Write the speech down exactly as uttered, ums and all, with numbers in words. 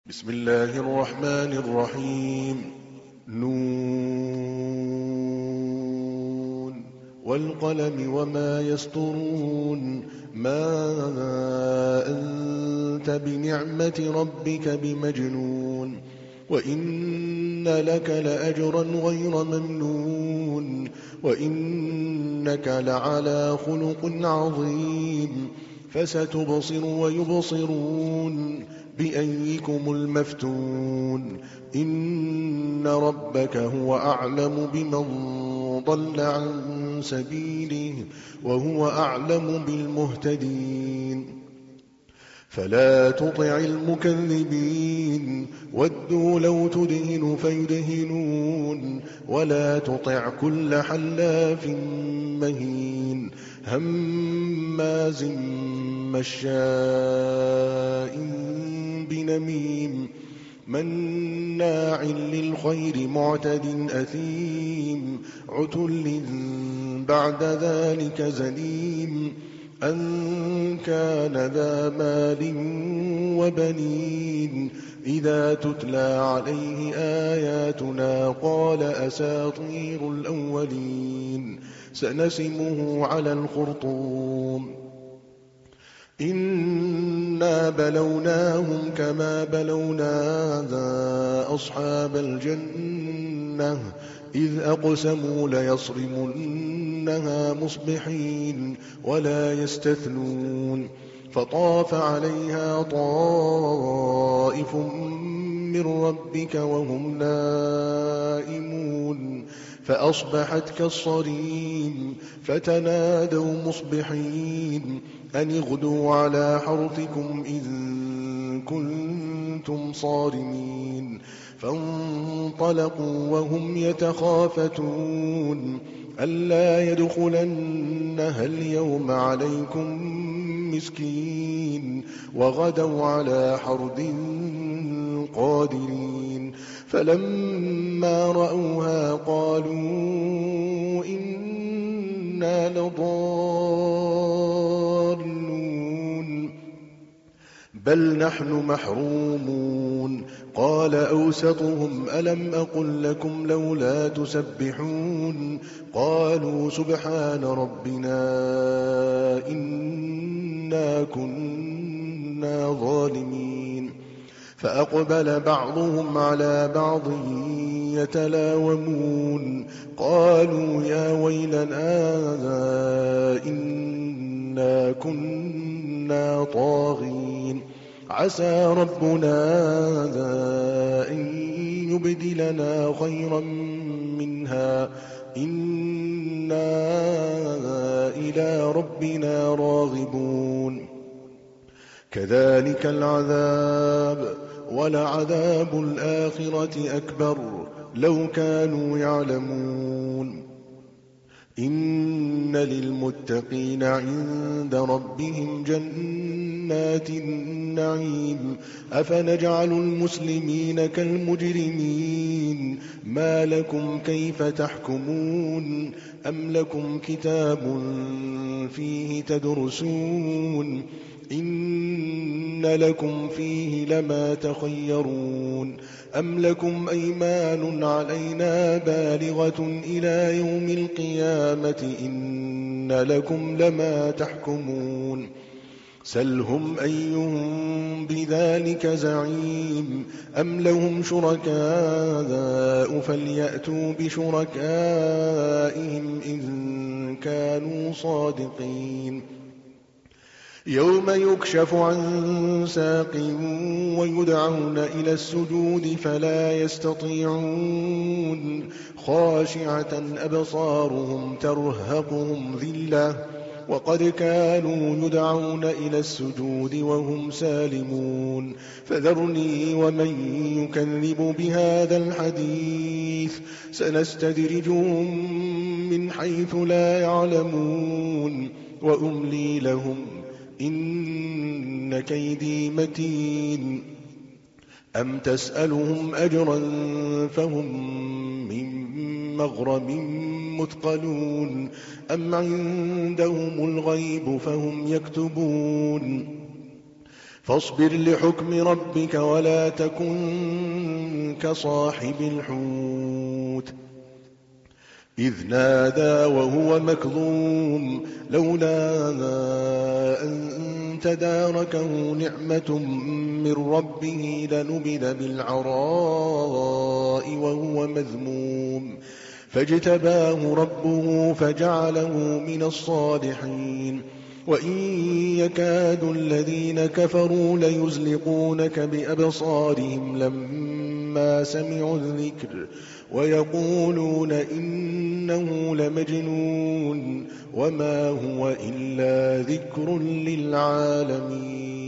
بسم الله الرحمن الرحيم. نون والقلم وما يسطرون. ما أنت بنعمة ربك بمجنون وإن لك لأجرا غير ممنون وإنك لعلى خلق عظيم. فستبصر ويبصرون بأيكم المفتون. إن ربك هو أعلم بمن ضل عن سبيله وهو أعلم بالمهتدين. فلا تطع المكذبين ودوا لو تدهن فيدهنون ولا تطع كل حلاف مهين هماز مشاء بنميم مناع للخير معتد أثيم عتل بعد ذلك زنيم أن كان ذا مال وبنين إذا تتلى عليه آياتنا قال أساطير الأولين سنسمه على الخرطوم. إنا بلوناهم كما بلونا أصحاب الجنة إذ أقسموا ليصرمنها مصبحين ولا يستثنون. فطاف عليها طائف من ربك وهم نائمون فأصبحت كالصريم. فتنادوا مصبحين أن اغدوا على حرثكم إن كنتم صارمين. فانطلقوا وهم يتخافتون ألا يدخلنها اليوم عليكم مسكين وغدوا على حرد قادرين. فلما رأوها قالوا إنا لضالون بل نحن محرومون. قال أوسطهم ألم أقل لكم لولا تسبحون قالوا سبحان ربنا إنا كنا ظالمين. فأقبل بعضهم على بعض يتلاومون قالوا يا ويلنا إنا كنا طاغين عسى ربنا أن يبدلنا خيرا منها إنا إلى ربنا راغبون. كذلك العذاب ولعذاب الآخرة أكبر لو كانوا يعلمون. إن للمتقين عند ربهم جنات النعيم أفنجعل المسلمين كالمجرمين ما لكم كيف تحكمون أم لكم كتاب فيه تدرسون إن لكم فيه لما تخيرون أم لكم أيمان علينا بالغة إلى يوم القيامة إن لكم لما تحكمون. سلهم أيهم بذلك زعيم أم لهم شركاء فليأتوا بشركائهم إن كانوا صادقين. يوم يكشف عن ساق ويدعون إلى السجود فلا يستطيعون خاشعة أبصارهم ترهقهم ذلة وقد كانوا يدعون إلى السجود وهم سالمون. فذرني ومن يكذب بهذا الحديث سنستدرجهم من حيث لا يعلمون وأملي لهم إن كيدي متين. أم تسألهم أجرا فهم من مغرم مثقلون أم عندهم الغيب فهم يكتبون. فاصبر لحكم ربك ولا تكن كصاحب الحوت إذ نادى وهو مكظوم لولا أن تداركه نعمة من ربه لنبذ بالعراء وهو مذموم فاجتباه ربه فجعله من الصالحين وإن يكاد الذين كفروا ليزلقونك بأبصارهم لما سمعوا الذكر ويقولون إنه لمجنون وما هو إلا ذكر للعالمين.